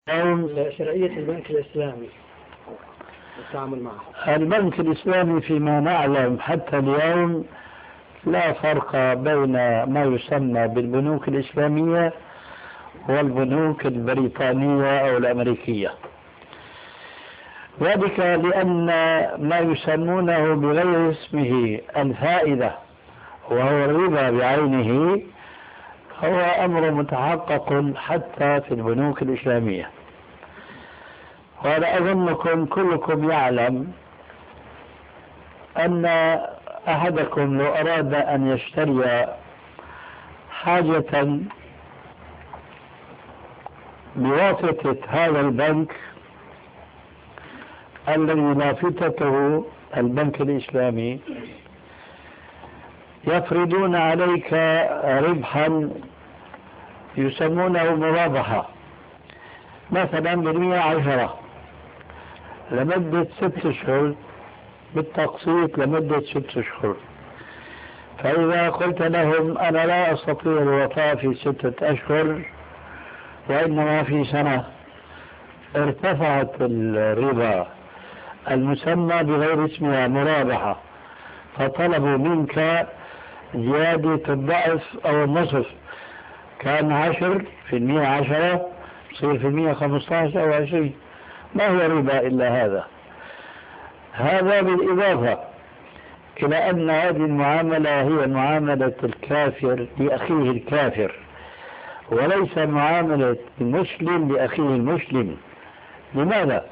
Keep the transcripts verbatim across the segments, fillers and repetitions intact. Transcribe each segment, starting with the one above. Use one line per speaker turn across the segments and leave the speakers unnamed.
شرعية البنك الإسلامي التعامل معه.
البنك الإسلامي فيما نعلم حتى اليوم لا فرق بين ما يسمى بالبنوك الإسلامية والبنوك البريطانية أو الأمريكية، ذلك لأن ما يسمونه بغير اسمه الفائدة وهو الربا بعينه هو أمر متحقق حتى في البنوك الإسلامية. وأنا أظنكم كلكم يعلم أن أحدكم لو أراد أن يشتري حاجة بواسطة هذا البنك الذي لافتته البنك الإسلامي يفرضون عليك ربحا يسمونه مرابحة، مثلا بالمئة عشرة لمدة ست أشهر بالتقسيط لمدة ست أشهر. فإذا قلت لهم أنا لا أستطيع الوفاء في ستة أشهر وإنما في سنة، ارتفعت الربا المسمى بغير اسمها مرابحة، فطلبوا منك زيادة الضعف أو النصف، كان عشر في المئة عشرة يصير في المئة خمسة عشر أو عشرين. ما هو الربا إلا هذا؟ هذا بالإضافة إلى أن هذه المعاملة هي معاملة الكافر لأخيه الكافر وليس معاملة المسلم لأخيه المسلم. لماذا؟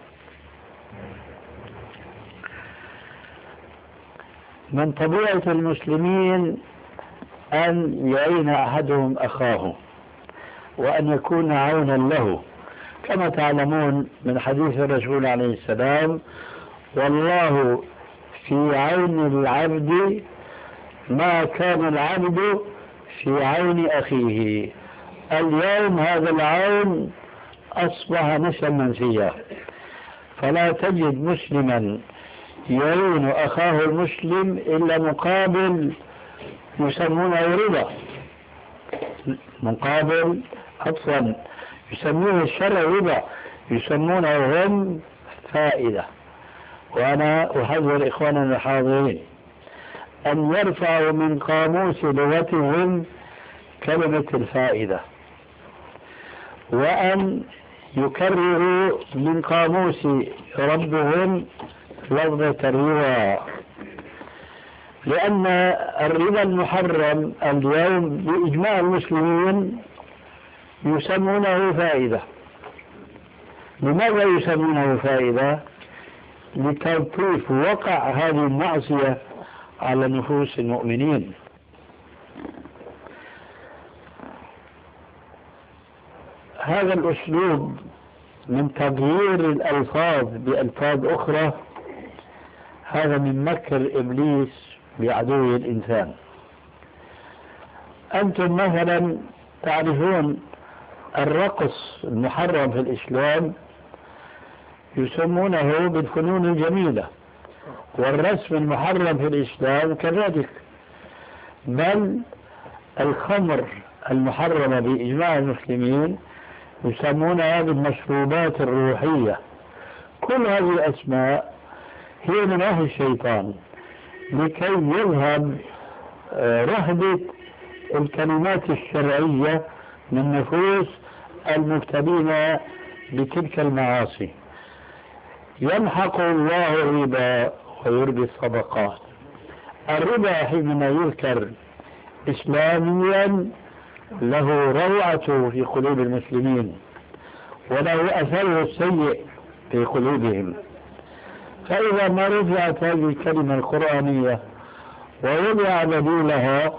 من طبيعة المسلمين أن يعين أحدهم أخاه وأن يكون عونا له، كما تعلمون من حديث الرسول عليه السلام: والله في عون العبد ما كان العبد في عون أخيه. اليوم هذا العون أصبح نسيا منسيا، فلا تجد مسلما يعين أخاه المسلم إلا مقابل يسمونه ربا، مقابل أصلا يسمونه الشرع ربا، يسمونه هم فائدة. وأنا أحذر إخواننا الحاضرين أن يرفعوا من قاموس لغتهم كلمة الفائدة، وأن يكرروا من قاموس ربهم لفظة الربا، لأن الربا المحرم اليوم بإجماع المسلمين يسمونه فائدة. لماذا يسمونه فائدة؟ لتلطيف وقع هذه المعصية على نفوس المؤمنين. هذا الأسلوب من تغيير الألفاظ بألفاظ أخرى هذا من مكر إبليس بعدو الإنسان. أنتم مثلا تعرفون الرقص المحرم في الإسلام يسمونه بالفنون الجميلة، والرسم المحرم في الإسلام كذلك، بل الخمر المحرمة بإجماع المسلمين يسمونها بالمشروبات الروحية. كل هذه الأسماء هي من أهل الشيطان لكي يذهب رهبة الكلمات الشرعية من نفوس المبتلين بتلك المعاصي. يمحق الله الربا ويربي الصدقات. الربا حينما يذكر إسلاميا له روعته في قلوب المسلمين وله أثره السيء في قلوبهم، فإذا ما رفعت هذه الكلمة القرآنية ووضع بديلها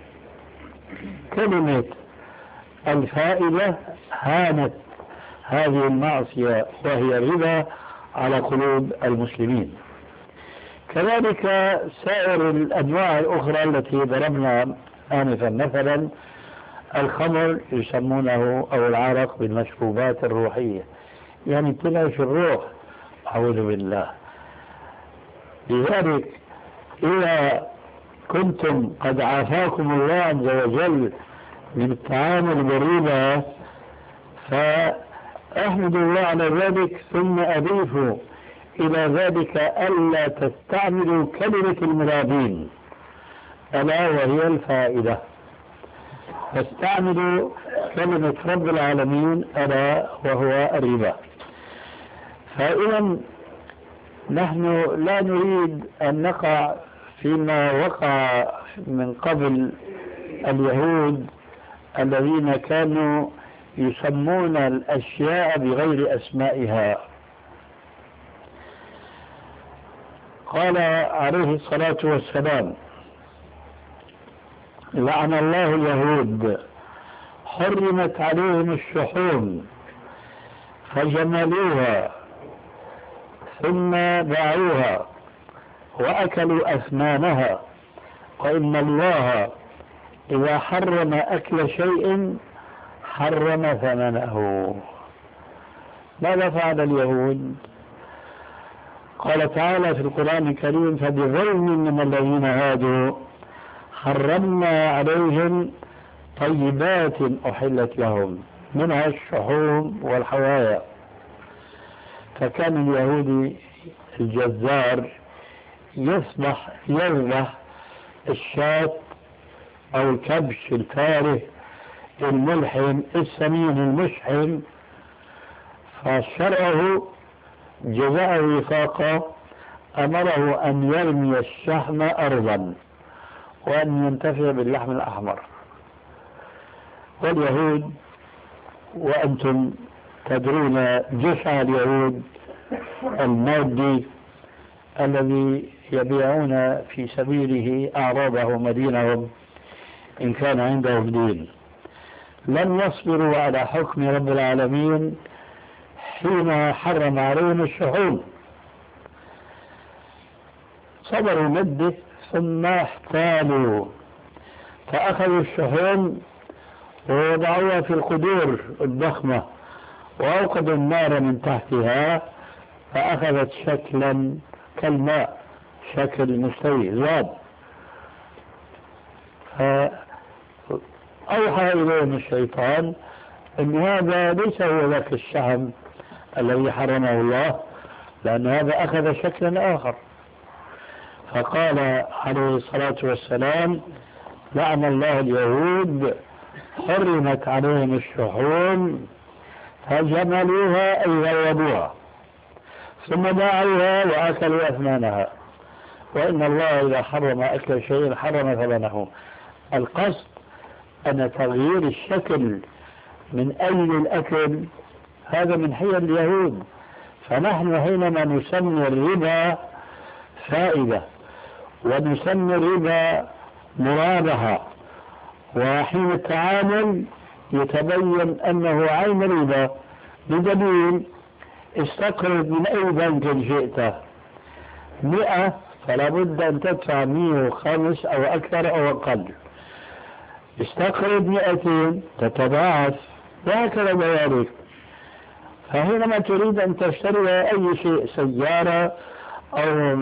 كلمة الفائدة هانت هذه المعصية وهي الربا على قلوب المسلمين. كذلك سائر الأنواع الأخرى التي ضربنا آنفا، مثلا الخمر يسمونه أو العرق بالمشروبات الروحية، يعني تنعش الروح، أعوذ بالله. لذلك إذا كنتم قد عافاكم الله عز وجل من التعامل بالربا، احمد الله على ذلك، ثم أضيفوا إلى ذلك ألا تستعملوا كلمة المرابين، ألا وهي الفائدة، فاستعملوا كلمة رب العالمين ألا وهو الربا. فإذا نحن لا نريد أن نقع فيما وقع من قبل اليهود الذين كانوا يسمون الأشياء بغير أسمائها. قال عليه الصلاة والسلام: لعن الله اليهود حرمت عليهم الشحوم فجملوها ثم باعوها وأكلوا أثمانها، وإن الله إذا حرم أكل شيء حرم ثمنه. ماذا فعل اليهود؟ قال تعالى في القرآن الكريم: فبظلم من الذين هادوا حرمنا عليهم طيبات أحلت لهم منها الشحوم والحوايا. فكان اليهودي الجزار يصبح يذبح الشاة أو الكبش الفاره الملحم السمين المشحم، فشرعه جزاء وفاقه أمره أن يرمي الشحم أرضا وأن ينتفع باللحم الأحمر. واليهود وأنتم تدرون جشع اليهود المادي الذي يبيعون في سبيله أعراضهم ودينهم إن كان عندهم دين، لم يصبروا على حكم رب العالمين حين حرم عليهم الشحوم، صبروا مدة ثم احتالوا فأخذوا الشحوم ووضعوها في القدور الضخمة وأوقدوا النار من تحتها فأخذت شكلا كالماء، شكل مستوي زاد. فأوحى إليهم الشيطان أن هذا ليس هو ذاك الشحم الذي حرمه الله، لأن هذا أخذ شكلا آخر. فقال عليه الصلاة والسلام: لعن الله اليهود حرمت عليهم الشحوم فجملوها أي غلبوها ثم باعوها وأكلوا أثمانها، وإن الله إذا حرم أكل شيء حرم ثمنه. القصد أن تغيير الشكل من أجل الأكل هذا من حيل اليهود. فنحن حينما نسمي الربا فائدة ونسمي الربا مرابحة، وحين التعامل يتبين أنه عين الربا، بدليل استقرض من أي بنك شئت مئة فلا بد أن تدفع مئة وخمس أو أكثر أو أقل، استقرض مئتين تتضاعف وهكذا ذلك. فحينما تريد أن تشتري أي شيء، سيارة أو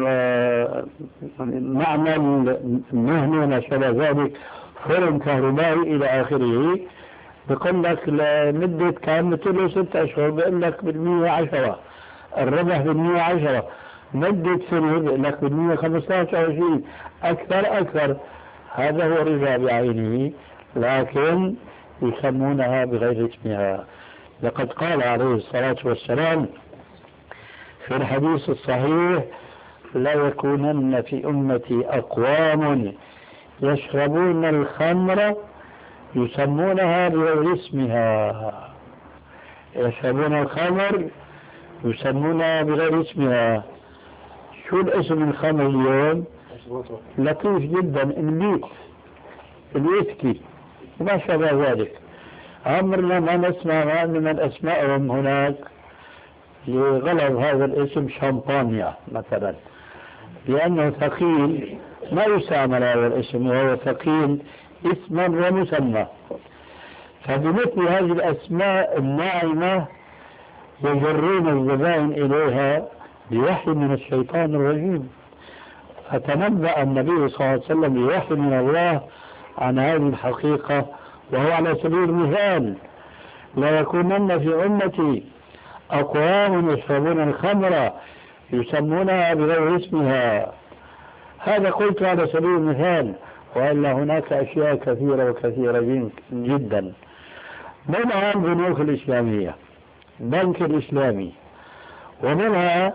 معمل مهني ما شابه ذلك، فرن كهربائي إلى آخره، بيقول لك لمدة كام؟ له ست أشهر بيقول لك بالمية عشرة، الربح بالمية عشرة، مدة سنة بيقول لك بالمية خمسة عشر أو عشرين، أكثر أكثر. هذا هو ربا بعينه، لكن يسمونها بغير اسمها. لقد قال عليه الصلاة والسلام في الحديث الصحيح: لا يكونن في أمتي أقوام يشربون الخمر يسمونها بغير اسمها، يشربون الخمر يسمونها بغير اسمها. شو الاسم الخمر اليوم؟ لطيف جدا، البيت، الويسكي وما شابه ذلك. عمرنا ما نسمع من أسمائهم هناك لغلظ هذا الاسم شامبانيا مثلا، لأنه ثقيل، ما يستعمل هذا الاسم وهو ثقيل اسما ومسمى. فبمثل هذه الأسماء الناعمة يجرون الزبائن إليها بوحي من الشيطان الرجيم. فتنبأ النبي صلى الله عليه وسلم بوحي من الله عن هذه الحقيقة، وهو على سبيل المثال: لا يكونن في أمتي أقوام يشربون الخمر يسمونها بغير اسمها. هذا قلت على سبيل المثال، وإلا هناك أشياء كثيرة وكثيرة جدا. منها البنوك الإسلامية، البنك الإسلامي، ومنها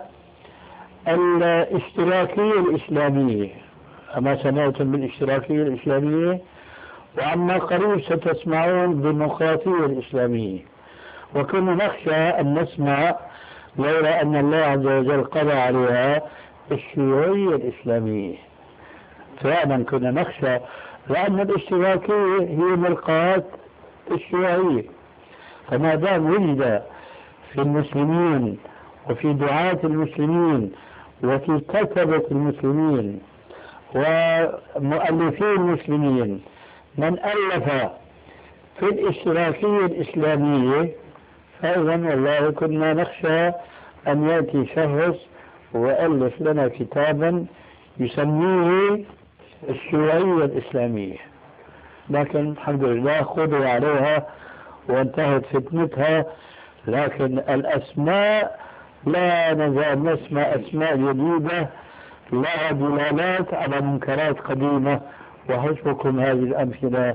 الاشتراكية الإسلامية. أما سمعتم بالاشتراكية الإسلامية؟ وعما قريب ستسمعون بالديمقراطية الإسلامية. وكنا نخشى أن نسمع لولا أن الله عز وجل قضى عليها الشيوعية الإسلامية. فعلا كنا نخشى، لأن الاشتراكية هي ملقاة الشيوعية. فما دام وجد في المسلمين وفي دعاة المسلمين وفي كتبة المسلمين ومؤلفين المسلمين من ألف في الاشتراكية الإسلامية، فإذا والله كنا نخشى أن يأتي شخص ويألف لنا كتابا يسميه الشيوعية الإسلامية. لكن الحمد لله قضي عليها وانتهت فتنتها. لكن الأسماء لا نزال نسمع أسماء جديدة لها دلالات على منكرات قديمة، وحسبكم هذه الأمثلة